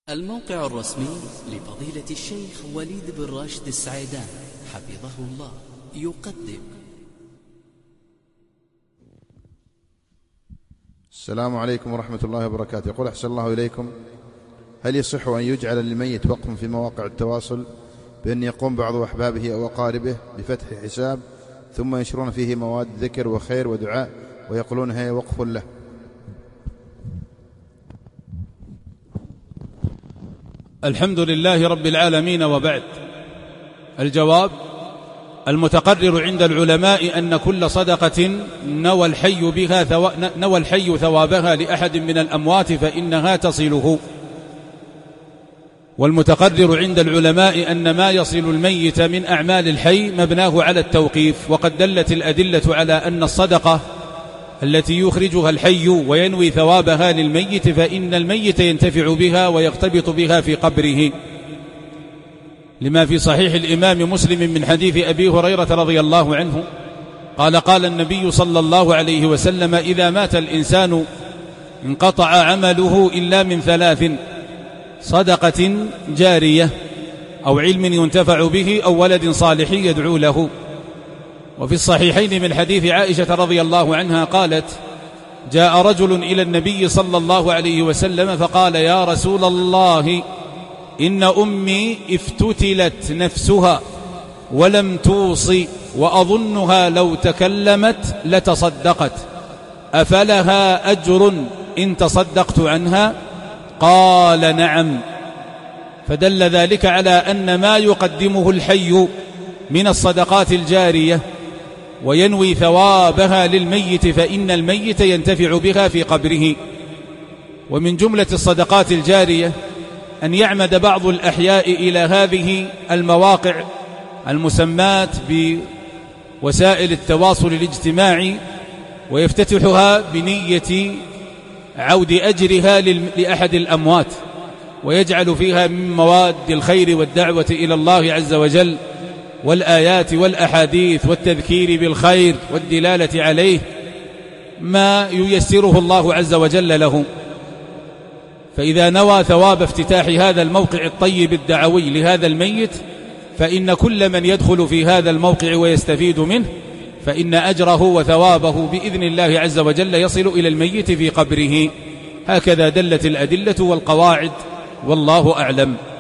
الموقع الرسمي لفضيلة الشيخ وليد بن راشد السعيدان حفظه الله يقدم. السلام عليكم ورحمة الله وبركاته. يقول أحسن الله إليكم، هل يصح أن يجعل للميت وقف في مواقع التواصل بأن يقوم بعض أحبابه أو أقاربه بفتح حساب ثم ينشرون فيه مواد ذكر وخير ودعاء ويقولون هي وقف له؟ الحمد لله رب العالمين، وبعد. الجواب: المتقرر عند العلماء أن كل صدقة نوى الحي ثوابها لأحد من الأموات فإنها تصله. والمتقرر عند العلماء أن ما يصل الميت من أعمال الحي مبناه على التوقيف، وقد دلت الأدلة على أن الصدقة التي يخرجها الحي وينوي ثوابها للميت فإن الميت ينتفع بها ويغتبط بها في قبره، لما في صحيح الإمام مسلم من حديث أبي هريرة رضي الله عنه قال النبي صلى الله عليه وسلم: إذا مات الإنسان انقطع عمله إلا من ثلاث: صدقة جارية، أو علم ينتفع به، أو ولد صالح يدعو له. وفي الصحيحين من حديث عائشة رضي الله عنها قالت: جاء رجل إلى النبي صلى الله عليه وسلم فقال: يا رسول الله، إن أمي افتتلت نفسها ولم توصي وأظنها لو تكلمت لتصدقت، أفلها أجر إن تصدقت عنها؟ قال: نعم. فدل ذلك على أن ما يقدمه الحي من الصدقات الجارية وينوي ثوابها للميت فإن الميت ينتفع بها في قبره. ومن جملة الصدقات الجارية أن يعمد بعض الأحياء إلى هذه المواقع المسمات بوسائل التواصل الاجتماعي ويفتتحها بنية عود أجرها لأحد الأموات، ويجعل فيها من مواد الخير والدعوة إلى الله عز وجل والآيات والأحاديث والتذكير بالخير والدلالة عليه ما ييسره الله عز وجل له. فإذا نوى ثواب افتتاح هذا الموقع الطيب الدعوي لهذا الميت فإن كل من يدخل في هذا الموقع ويستفيد منه فإن أجره وثوابه بإذن الله عز وجل يصل إلى الميت في قبره. هكذا دلت الأدلة والقواعد، والله أعلم.